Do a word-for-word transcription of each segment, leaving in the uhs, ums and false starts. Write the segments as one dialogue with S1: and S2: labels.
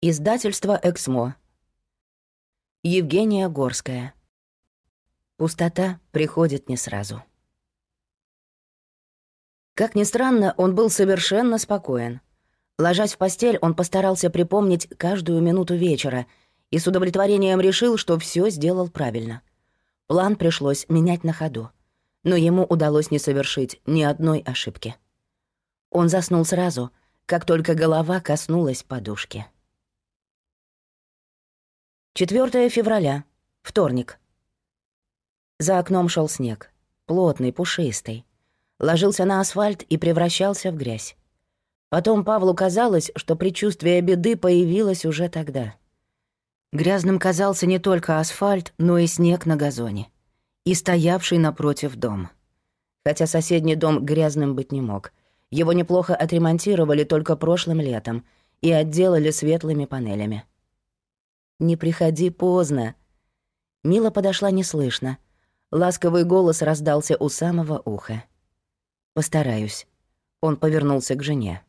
S1: Издательство «Эксмо». Евгения Горская. Пустота приходит не сразу. Как ни странно, он был совершенно спокоен. Ложась в постель, он постарался припомнить каждую минуту вечера и с удовлетворением решил, что все сделал правильно. План пришлось менять на ходу, но ему удалось не совершить ни одной ошибки. Он заснул сразу, как только голова коснулась подушки. четвёртое февраля. Вторник. За окном шел снег. Плотный, пушистый. Ложился на асфальт и превращался в грязь. Потом Павлу казалось, что предчувствие беды появилось уже тогда. Грязным казался не только асфальт, но и снег на газоне. И стоявший напротив дом. Хотя соседний дом грязным быть не мог. Его неплохо отремонтировали только прошлым летом и отделали светлыми панелями. «Не приходи поздно». Мила подошла неслышно. Ласковый голос раздался у самого уха. «Постараюсь». Он повернулся к жене.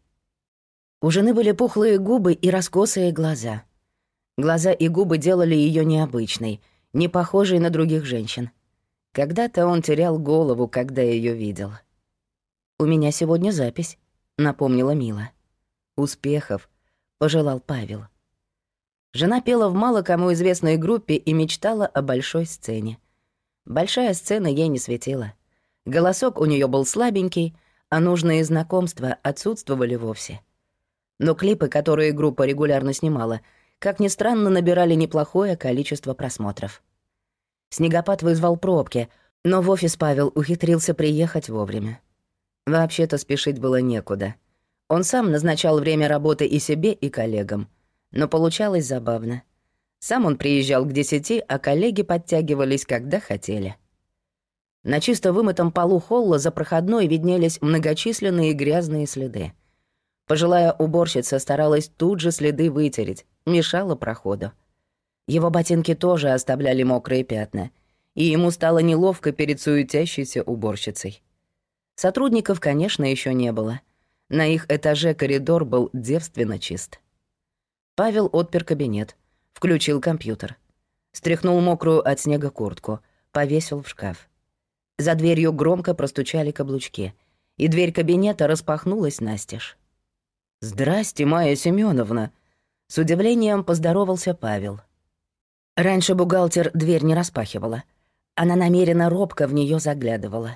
S1: У жены были пухлые губы и раскосые глаза. Глаза и губы делали ее необычной, не похожей на других женщин. Когда-то он терял голову, когда ее видел. «У меня сегодня запись», — напомнила Мила. «Успехов», — пожелал Павел. Жена пела в мало кому известной группе и мечтала о большой сцене. Большая сцена ей не светила. Голосок у нее был слабенький, а нужные знакомства отсутствовали вовсе. Но клипы, которые группа регулярно снимала, как ни странно, набирали неплохое количество просмотров. Снегопад вызвал пробки, но в офис Павел ухитрился приехать вовремя. Вообще-то спешить было некуда. Он сам назначал время работы и себе, и коллегам. Но получалось забавно. Сам он приезжал к десяти, а коллеги подтягивались, когда хотели. На чисто вымытом полу холла за проходной виднелись многочисленные грязные следы. Пожилая уборщица старалась тут же следы вытереть, мешала проходу. Его ботинки тоже оставляли мокрые пятна, и ему стало неловко перед суетящейся уборщицей. Сотрудников, конечно, еще не было. На их этаже коридор был девственно чист. Павел отпер кабинет, включил компьютер. Стряхнул мокрую от снега куртку, повесил в шкаф. За дверью громко простучали каблучки, и дверь кабинета распахнулась настежь. «Здрасте, Майя Семёновна!» С удивлением поздоровался Павел. Раньше бухгалтер дверь не распахивала. Она намеренно робко в нее заглядывала.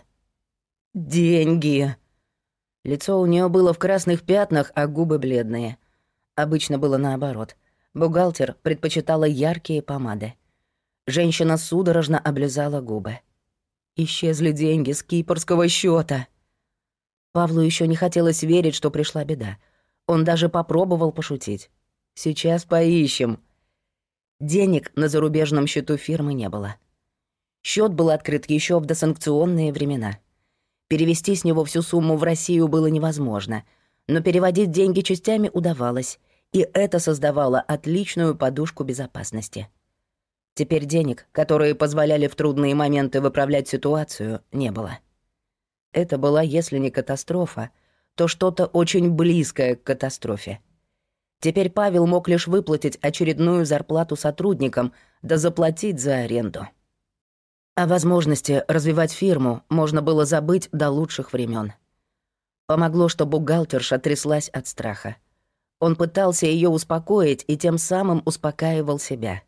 S1: «Деньги!» Лицо у нее было в красных пятнах, а губы бледные. Обычно было наоборот. Бухгалтер предпочитала яркие помады. Женщина судорожно облизала губы. Исчезли деньги с кипрского счета. Павлу еще не хотелось верить, что пришла беда. Он даже попробовал пошутить. «Сейчас поищем». Денег на зарубежном счету фирмы не было. Счет был открыт еще в досанкционные времена. Перевести с него всю сумму в Россию было невозможно, но переводить деньги частями удавалось, и это создавало отличную подушку безопасности. Теперь денег, которые позволяли в трудные моменты выправлять ситуацию, не было. Это была, если не катастрофа, то что-то очень близкое к катастрофе. Теперь Павел мог лишь выплатить очередную зарплату сотрудникам да заплатить за аренду. О возможности развивать фирму можно было забыть до лучших времен. Помогло, что бухгалтерша тряслась от страха. Он пытался ее успокоить и тем самым успокаивал себя.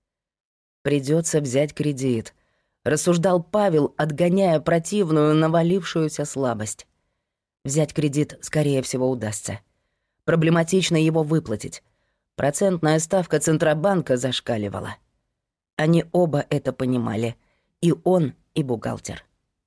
S1: «Придется взять кредит», — рассуждал Павел, отгоняя противную навалившуюся слабость. Взять кредит, скорее всего, удастся. Проблематично его выплатить. Процентная ставка Центробанка зашкаливала. Они оба это понимали. И он, и бухгалтер.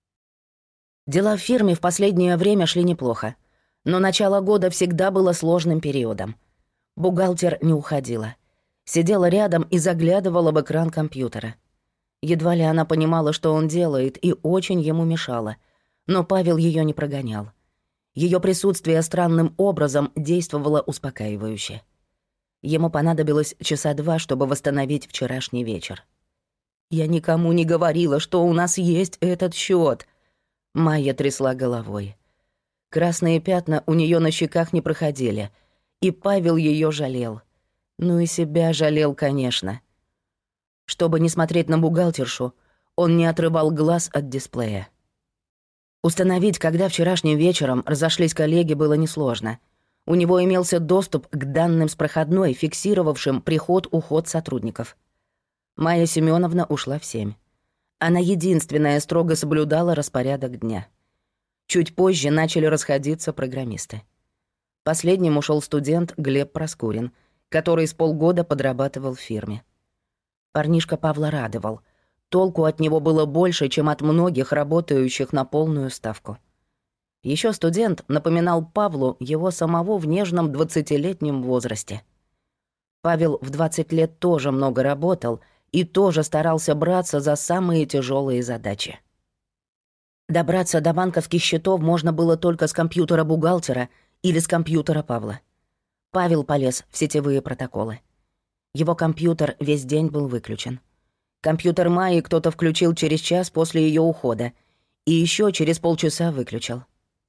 S1: Дела в фирме в последнее время шли неплохо. Но начало года всегда было сложным периодом. Бухгалтер не уходила. Сидела рядом и заглядывала в экран компьютера. Едва ли она понимала, что он делает, и очень ему мешала. Но Павел ее не прогонял. Ее присутствие странным образом действовало успокаивающе. Ему понадобилось часа два, чтобы восстановить вчерашний вечер. «Я никому не говорила, что у нас есть этот счет. Майя трясла головой. Красные пятна у нее на щеках не проходили, и Павел ее жалел. Ну и себя жалел, конечно. Чтобы не смотреть на бухгалтершу, он не отрывал глаз от дисплея. Установить, когда вчерашним вечером разошлись коллеги, было несложно. У него имелся доступ к данным с проходной, фиксировавшим приход-уход сотрудников. Майя Семеновна ушла в семь. Она единственная строго соблюдала распорядок дня. Чуть позже начали расходиться программисты. Последним ушел студент Глеб Проскурин, который с полгода подрабатывал в фирме. Парнишка Павла радовал. Толку от него было больше, чем от многих работающих на полную ставку. Еще студент напоминал Павлу его самого в нежном двадцатилетнем возрасте. Павел в двадцать лет тоже много работал и тоже старался браться за самые тяжелые задачи. Добраться до банковских счетов можно было только с компьютера бухгалтера или с компьютера Павла. Павел полез в сетевые протоколы. Его компьютер весь день был выключен. Компьютер Майи кто-то включил через час после ее ухода и еще через полчаса выключил.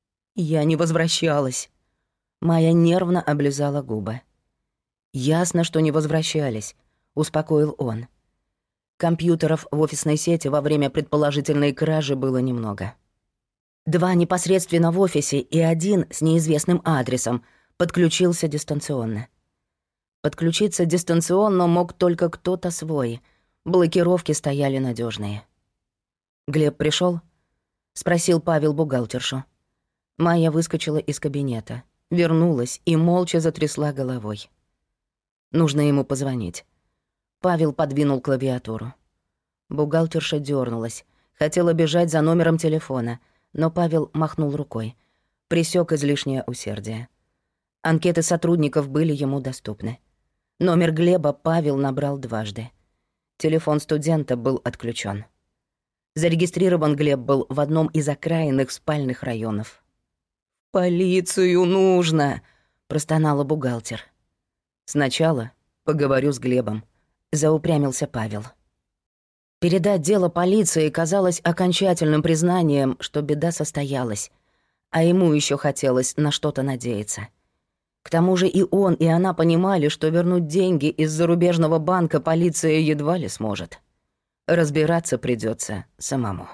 S1: Я не возвращалась. Майя нервно облизала губы. «Ясно, что не возвращались», — успокоил он. Компьютеров в офисной сети во время предположительной кражи было немного. Два непосредственно в офисе и один с неизвестным адресом подключился дистанционно. Подключиться дистанционно мог только кто-то свой. Блокировки стояли надежные. «Глеб пришел? Спросил Павел бухгалтершу. Майя выскочила из кабинета, вернулась и молча затрясла головой. Нужно ему позвонить. Павел подвинул клавиатуру. Бухгалтерша дернулась, хотела бежать за номером телефона, но Павел махнул рукой, пресек излишнее усердие. Анкеты сотрудников были ему доступны. Номер Глеба Павел набрал дважды. Телефон студента был отключен. Зарегистрирован Глеб был в одном из окраинных спальных районов. «Полицию нужно!» — простонала бухгалтер. «Сначала поговорю с Глебом», — заупрямился Павел. Передать дело полиции казалось окончательным признанием, что беда состоялась, а ему еще хотелось на что-то надеяться. К тому же и он, и она понимали, что вернуть деньги из зарубежного банка полиция едва ли сможет. Разбираться придется самому.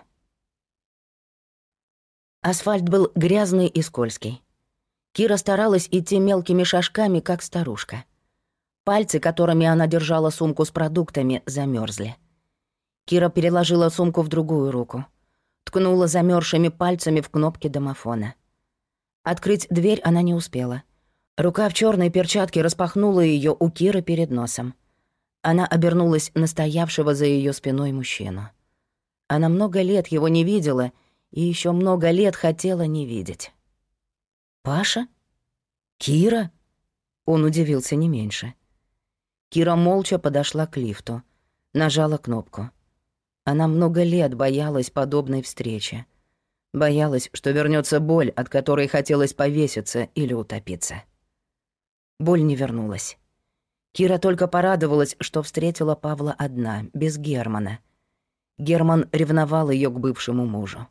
S1: Асфальт был грязный и скользкий. Кира старалась идти мелкими шажками, как старушка. Пальцы, которыми она держала сумку с продуктами, замерзли. Кира переложила сумку в другую руку, ткнула замерзшими пальцами в кнопки домофона. Открыть дверь она не успела. Рука в черной перчатке распахнула ее у Киры перед носом. Она обернулась на стоявшего за ее спиной мужчину. Она много лет его не видела и еще много лет хотела не видеть. «Паша? Кира?» Он удивился не меньше. Кира молча подошла к лифту, нажала кнопку. Она много лет боялась подобной встречи. Боялась, что вернется боль, от которой хотелось повеситься или утопиться. Боль не вернулась. Кира только порадовалась, что встретила Павла одна, без Германа. Герман ревновал ее к бывшему мужу.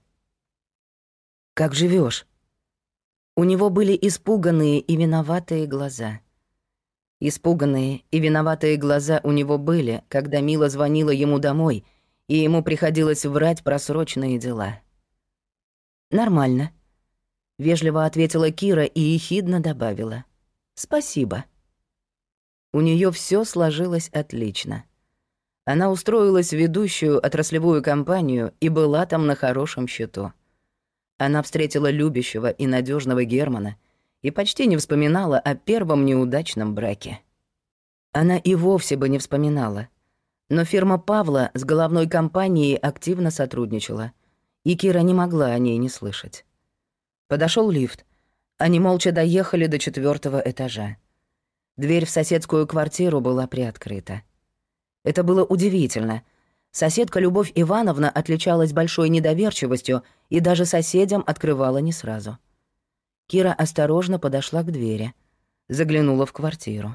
S1: «Как живешь? У него были испуганные и виноватые глаза. Испуганные и виноватые глаза у него были, когда Мила звонила ему домой, и ему приходилось врать про срочные дела. «Нормально», — вежливо ответила Кира и ехидно добавила. «Спасибо». У нее все сложилось отлично. Она устроилась в ведущую отраслевую компанию и была там на хорошем счету. Она встретила любящего и надежного Германа и почти не вспоминала о первом неудачном браке. Она и вовсе бы не вспоминала. Но фирма Павла с головной компанией активно сотрудничала, и Кира не могла о ней не слышать. Подошел лифт. Они молча доехали до четвертого этажа. Дверь в соседскую квартиру была приоткрыта. Это было удивительно. Соседка Любовь Ивановна отличалась большой недоверчивостью и даже соседям открывала не сразу. Кира осторожно подошла к двери, заглянула в квартиру.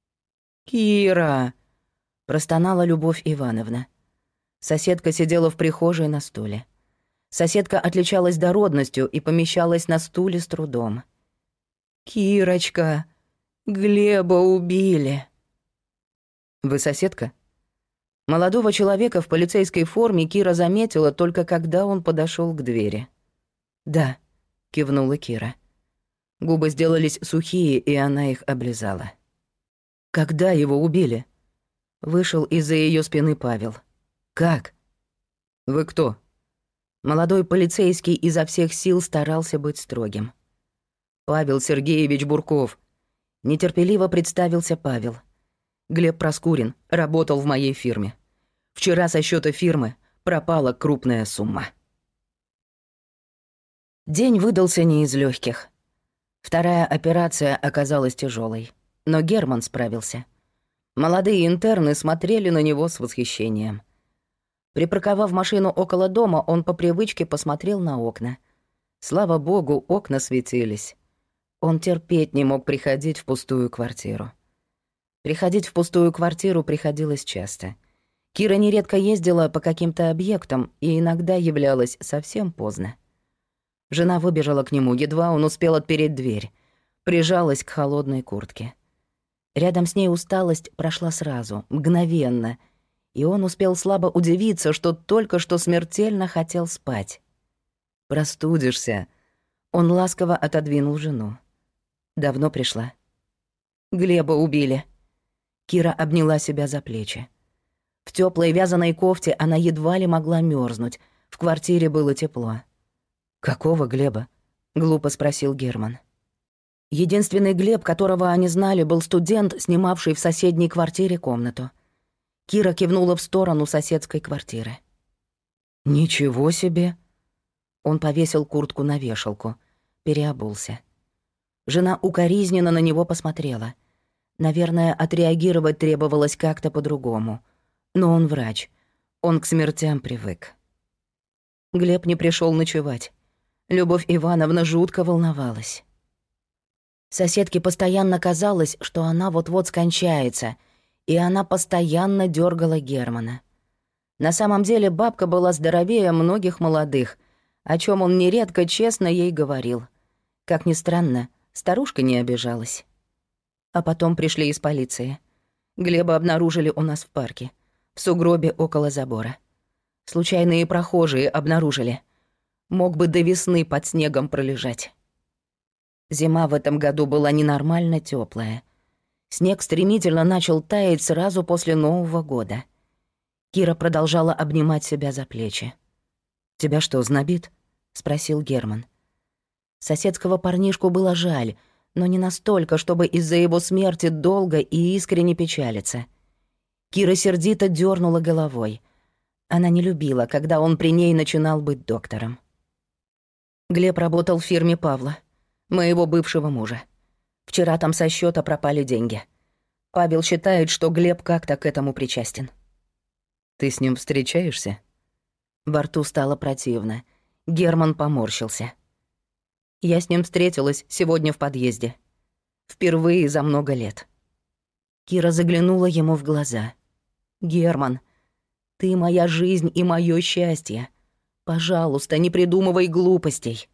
S1: «Кира!» — простонала Любовь Ивановна. Соседка сидела в прихожей на стуле. Соседка отличалась дородностью и помещалась на стуле с трудом. «Кирочка, Глеба убили!» Вы соседка?» Молодого человека в полицейской форме Кира заметила только когда он подошел к двери. «Да», — кивнула Кира. Губы сделались сухие, и она их облизала. «Когда его убили?» Вышел из-за ее спины Павел. «Как?» «Вы кто?» Молодой полицейский изо всех сил старался быть строгим. «Павел Сергеевич Бурков». Нетерпеливо представился Павел. «Глеб Проскурин работал в моей фирме. Вчера со счета фирмы пропала крупная сумма». День выдался не из легких. Вторая операция оказалась тяжелой, но Герман справился. Молодые интерны смотрели на него с восхищением. Припарковав машину около дома, он по привычке посмотрел на окна. Слава богу, окна светились. Он терпеть не мог приходить в пустую квартиру. Приходить в пустую квартиру приходилось часто. Кира нередко ездила по каким-то объектам и иногда являлась совсем поздно. Жена выбежала к нему, едва он успел отпереть дверь. Прижалась к холодной куртке. Рядом с ней усталость прошла сразу, мгновенно, и он успел слабо удивиться, что только что смертельно хотел спать. «Простудишься». Он ласково отодвинул жену. «Давно пришла?» «Глеба убили». Кира обняла себя за плечи. В тёплой вязаной кофте она едва ли могла мёрзнуть. В квартире было тепло. «Какого Глеба?» — глупо спросил Герман. Единственный Глеб, которого они знали, был студент, снимавший в соседней квартире комнату. Кира кивнула в сторону соседской квартиры. «Ничего себе!» Он повесил куртку на вешалку, переобулся. Жена укоризненно на него посмотрела. Наверное, отреагировать требовалось как-то по-другому. Но он врач. Он к смертям привык. Глеб не пришел ночевать. Любовь Ивановна жутко волновалась. Соседке постоянно казалось, что она вот-вот скончается, и она постоянно дергала Германа. На самом деле бабка была здоровее многих молодых, о чем он нередко честно ей говорил. Как ни странно, старушка не обижалась. А потом пришли из полиции. Глеба обнаружили у нас в парке, в сугробе около забора. Случайные прохожие обнаружили. Мог бы до весны под снегом пролежать. Зима в этом году была ненормально тёплая. Снег стремительно начал таять сразу после Нового года. Кира продолжала обнимать себя за плечи. «Тебя что, знобит?» — спросил Герман. Соседского парнишку было жаль, но не настолько, чтобы из-за его смерти долго и искренне печалиться. Кира сердито дёрнула головой. Она не любила, когда он при ней начинал быть доктором. Глеб работал в фирме Павла, моего бывшего мужа. Вчера там со счета пропали деньги. Павел считает, что Глеб как-то к этому причастен. «Ты с ним встречаешься?» Во рту стало противно. Герман поморщился. «Я с ним встретилась сегодня в подъезде. Впервые за много лет». Кира заглянула ему в глаза. «Герман, ты моя жизнь и моё счастье. Пожалуйста, не придумывай глупостей».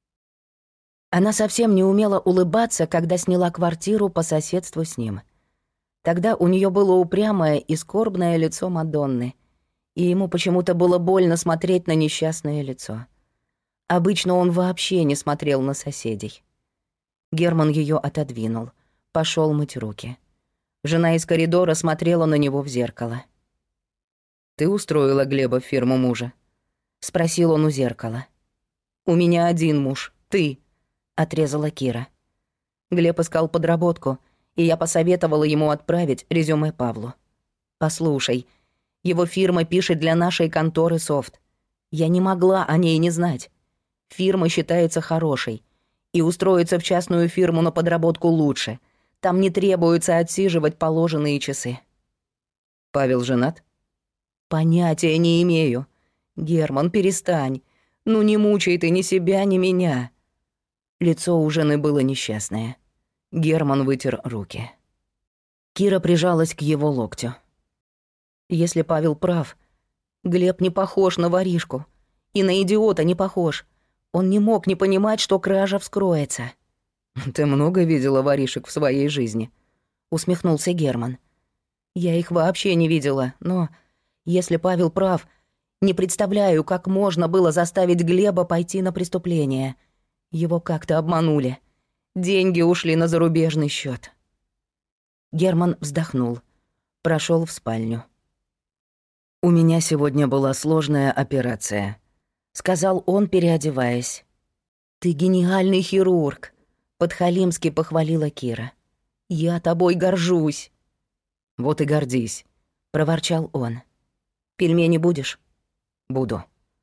S1: Она совсем не умела улыбаться, когда сняла квартиру по соседству с ним. Тогда у нее было упрямое и скорбное лицо Мадонны, и ему почему-то было больно смотреть на несчастное лицо. Обычно он вообще не смотрел на соседей. Герман ее отодвинул, пошел мыть руки. Жена из коридора смотрела на него в зеркало. «Ты устроила Глеба в фирму мужа?» — спросил он у зеркала. «У меня один муж, ты», — отрезала Кира. Глеб искал подработку, и я посоветовала ему отправить резюме Павлу. «Послушай, его фирма пишет для нашей конторы софт. Я не могла о ней не знать. Фирма считается хорошей, и устроиться в частную фирму на подработку лучше. Там не требуется отсиживать положенные часы». «Павел женат?» «Понятия не имею. Герман, перестань. Ну не мучай ты ни себя, ни меня». Лицо у жены было несчастное. Герман вытер руки. Кира прижалась к его локтю. «Если Павел прав, Глеб не похож на воришку. И на идиота не похож. Он не мог не понимать, что кража вскроется». «Ты много видела воришек в своей жизни?» — усмехнулся Герман. Я их вообще не видела, но если Павел прав, не представляю, как можно было заставить Глеба пойти на преступление. Его как-то обманули. Деньги ушли на зарубежный счет. Герман вздохнул, прошел в спальню. «У меня сегодня была сложная операция», — сказал он, переодеваясь. «Ты гениальный хирург», — подхалимски похвалила Кира. «Я тобой горжусь». «Вот и гордись», — проворчал он. «Пельмени будешь?» «Буду».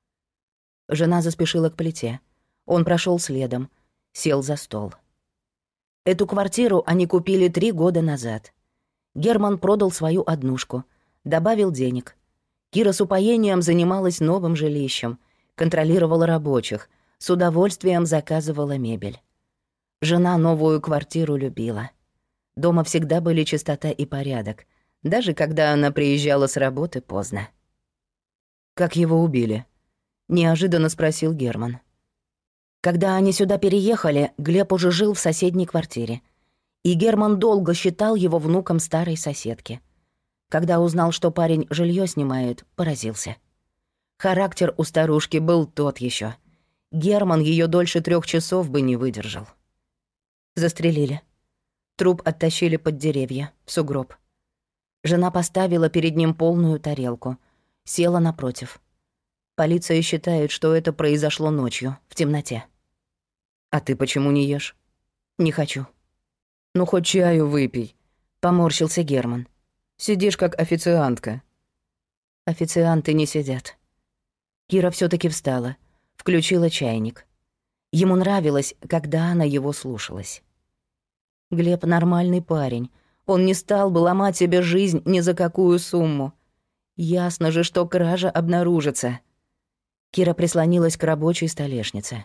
S1: Жена заспешила к плите. Он прошел следом, сел за стол. Эту квартиру они купили три года назад. Герман продал свою однушку, добавил денег. Кира с упоением занималась новым жилищем, контролировала рабочих, с удовольствием заказывала мебель. Жена новую квартиру любила. Дома всегда были чистота и порядок, даже когда она приезжала с работы поздно. «Как его убили?» — неожиданно спросил Герман. Когда они сюда переехали, Глеб уже жил в соседней квартире. И Герман долго считал его внуком старой соседки. Когда узнал, что парень жилье снимает, поразился. Характер у старушки был тот еще. Герман ее дольше трех часов бы не выдержал. Застрелили. Труп оттащили под деревья, в сугроб. Жена поставила перед ним полную тарелку, села напротив. Полиция считает, что это произошло ночью, в темноте. «А ты почему не ешь?» «Не хочу». «Ну, хоть чаю выпей», — поморщился Герман. «Сидишь как официантка». «Официанты не сидят». Кира все таки встала, включила чайник. Ему нравилось, когда она его слушалась. Глеб нормальный парень. Он не стал бы ломать себе жизнь ни за какую сумму. Ясно же, что кража обнаружится. Кира прислонилась к рабочей столешнице.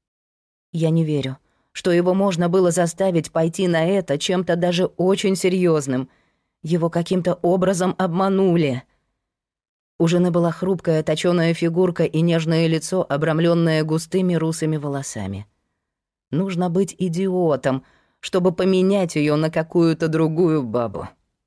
S1: Я не верю, что его можно было заставить пойти на это чем-то даже очень серьезным. Его каким-то образом обманули. У жены была хрупкая точёная фигурка и нежное лицо, обрамленное густыми русыми волосами. Нужно быть идиотом, чтобы поменять ее на какую-то другую бабу.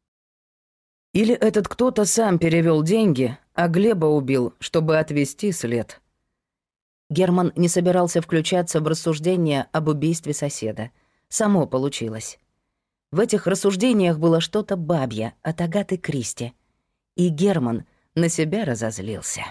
S1: Или этот кто-то сам перевел деньги, а Глеба убил, чтобы отвести след. Герман не собирался включаться в рассуждения об убийстве соседа. Само получилось. В этих рассуждениях было что-то бабье от Агаты Кристи. И Герман на себя разозлился.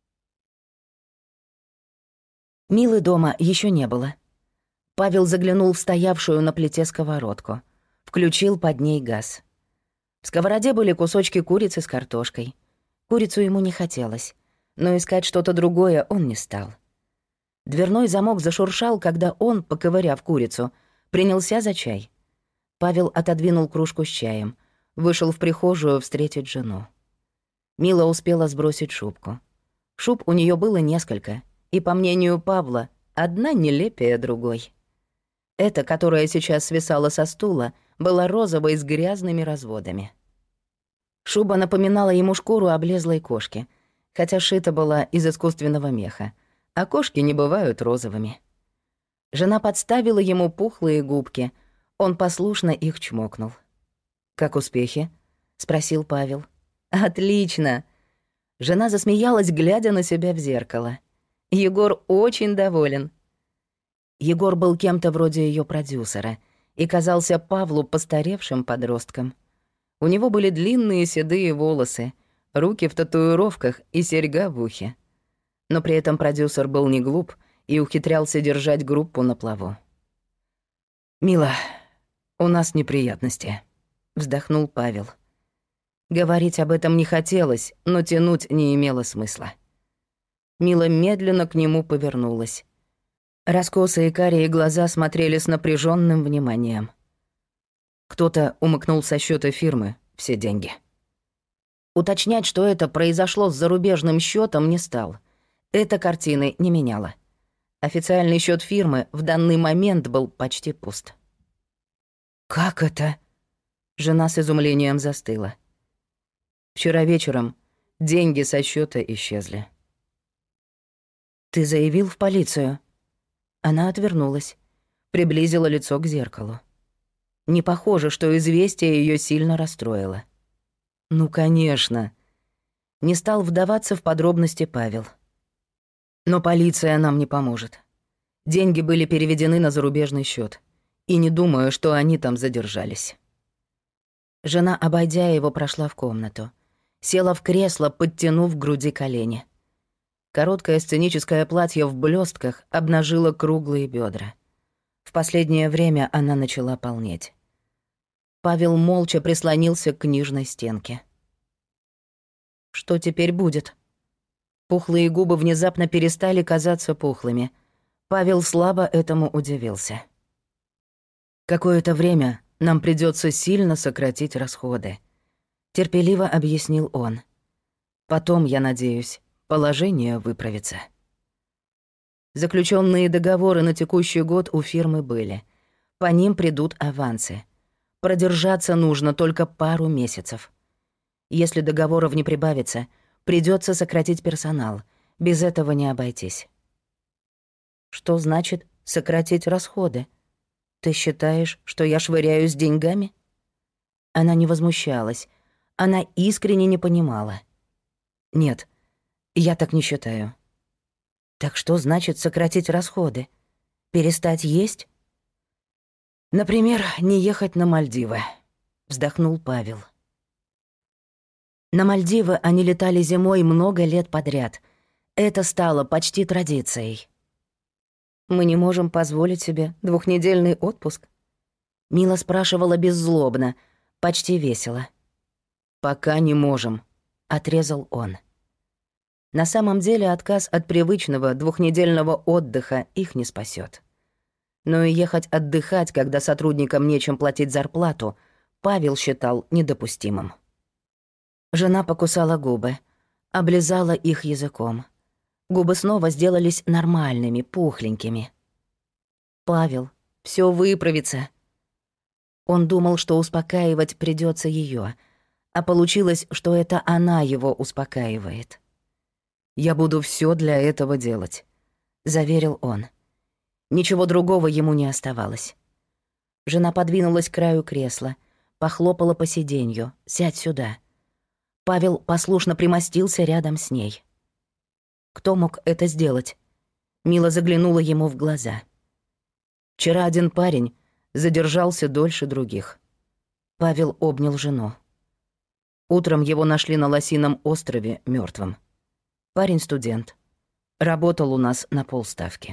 S1: Милы дома еще не было. Павел заглянул в стоявшую на плите сковородку. Включил под ней газ. В сковороде были кусочки курицы с картошкой. Курицу ему не хотелось, но искать что-то другое он не стал. Дверной замок зашуршал, когда он, поковыряв курицу, принялся за чай. Павел отодвинул кружку с чаем, вышел в прихожую встретить жену. Мила успела сбросить шубку. Шуб у нее было несколько, и, по мнению Павла, одна нелепее другой. Эта, которая сейчас свисала со стула, была розовой с грязными разводами. Шуба напоминала ему шкуру облезлой кошки, хотя шита была из искусственного меха, а кошки не бывают розовыми. Жена подставила ему пухлые губки, он послушно их чмокнул. «Как успехи?» — спросил Павел. «Отлично!» Жена засмеялась, глядя на себя в зеркало. Егор очень доволен. Егор был кем-то вроде ее продюсера и казался Павлу постаревшим подростком. У него были длинные седые волосы, руки в татуировках и серьга в ухе. Но при этом продюсер был не глуп и ухитрялся держать группу на плаву. «Мила, у нас неприятности», — вздохнул Павел. Говорить об этом не хотелось, но тянуть не имело смысла. Мила медленно к нему повернулась. Раскосые карие глаза смотрели с напряженным вниманием. Кто-то умыкнул со счета фирмы все деньги. Уточнять, что это произошло с зарубежным счетом, не стал. Эта картины не меняла. Официальный счет фирмы в данный момент был почти пуст. «Как это?» Жена с изумлением застыла. Вчера вечером деньги со счета исчезли. «Ты заявил в полицию?» Она отвернулась, приблизила лицо к зеркалу. Не похоже, что известие ее сильно расстроило. «Ну, конечно». Не стал вдаваться в подробности Павел. «Но полиция нам не поможет. Деньги были переведены на зарубежный счет, и не думаю, что они там задержались». Жена, обойдя его, прошла в комнату. Села в кресло, подтянув к груди колени. Короткое сценическое платье в блестках обнажило круглые бедра. В последнее время она начала полнеть. Павел молча прислонился к книжной стенке. «Что теперь будет?» Пухлые губы внезапно перестали казаться пухлыми. Павел слабо этому удивился. «Какое-то время нам придется сильно сократить расходы», — терпеливо объяснил он. «Потом, я надеюсь, положение выправится». Заключенные договоры на текущий год у фирмы были. По ним придут авансы. Продержаться нужно только пару месяцев. Если договоров не прибавится, придется сократить персонал. Без этого не обойтись. Что значит сократить расходы? Ты считаешь, что я швыряюсь деньгами? Она не возмущалась. Она искренне не понимала. Нет, я так не считаю. Так что значит сократить расходы? Перестать есть? Например, не ехать на Мальдивы, вздохнул Павел. На Мальдивы они летали зимой много лет подряд. Это стало почти традицией. Мы не можем позволить себе двухнедельный отпуск? Мила спрашивала беззлобно, почти весело. «Пока не можем», — отрезал он. На самом деле отказ от привычного двухнедельного отдыха их не спасет. Но и ехать отдыхать, когда сотрудникам нечем платить зарплату, Павел считал недопустимым. Жена покусала губы, облизала их языком. Губы снова сделались нормальными, пухленькими. «Павел, всё выправится». Он думал, что успокаивать придётся её, а получилось, что это она его успокаивает. «Я буду всё для этого делать», — заверил он. Ничего другого ему не оставалось. Жена подвинулась к краю кресла, похлопала по сиденью. «Сядь сюда». Павел послушно примостился рядом с ней. Кто мог это сделать? Мила заглянула ему в глаза. Вчера один парень задержался дольше других. Павел обнял жену. Утром его нашли на Лосином острове мёртвым. Парень студент. Работал у нас на полставки.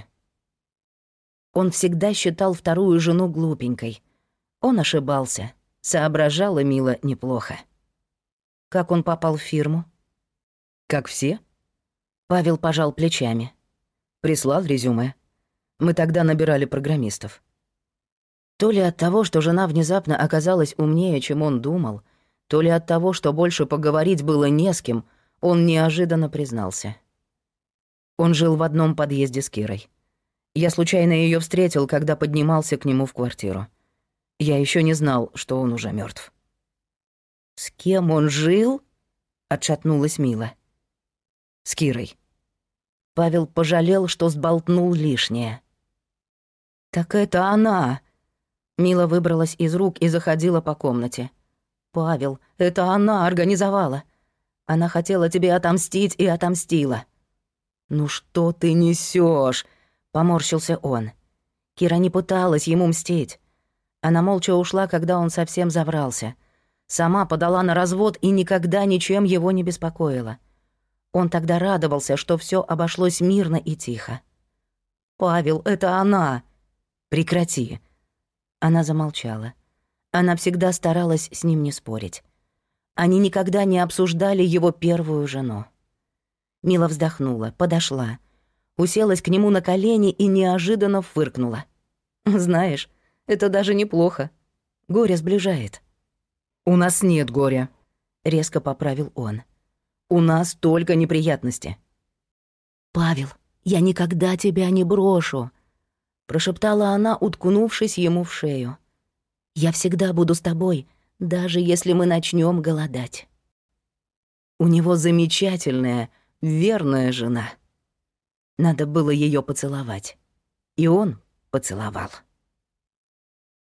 S1: Он всегда считал вторую жену глупенькой. Он ошибался. Соображала Мила неплохо. Как он попал в фирму? Как все? Павел пожал плечами. Прислал резюме. Мы тогда набирали программистов. То ли от того, что жена внезапно оказалась умнее, чем он думал, то ли от того, что больше поговорить было не с кем, он неожиданно признался. Он жил в одном подъезде с Кирой. Я случайно её встретил, когда поднимался к нему в квартиру. Я ещё не знал, что он уже мёртв. «С кем он жил?» — отшатнулась Мила. «С Кирой». Павел пожалел, что сболтнул лишнее. «Так это она!» Мила выбралась из рук и заходила по комнате. «Павел, это она организовала. Она хотела тебе отомстить и отомстила». «Ну что ты несёшь?» — поморщился он. Кира не пыталась ему мстить. Она молча ушла, когда он совсем заврался. Сама подала на развод и никогда ничем его не беспокоила. Он тогда радовался, что всё обошлось мирно и тихо. «Павел, это она!» «Прекрати!» Она замолчала. Она всегда старалась с ним не спорить. Они никогда не обсуждали его первую жену. Мила вздохнула, подошла, уселась к нему на колени и неожиданно фыркнула. «Знаешь, это даже неплохо. Горе сближает». «У нас нет горя», — резко поправил он. «У нас только неприятности». «Павел, я никогда тебя не брошу», — прошептала она, уткнувшись ему в шею. «Я всегда буду с тобой, даже если мы начнем голодать». У него замечательная, верная жена. Надо было ее поцеловать. И он поцеловал.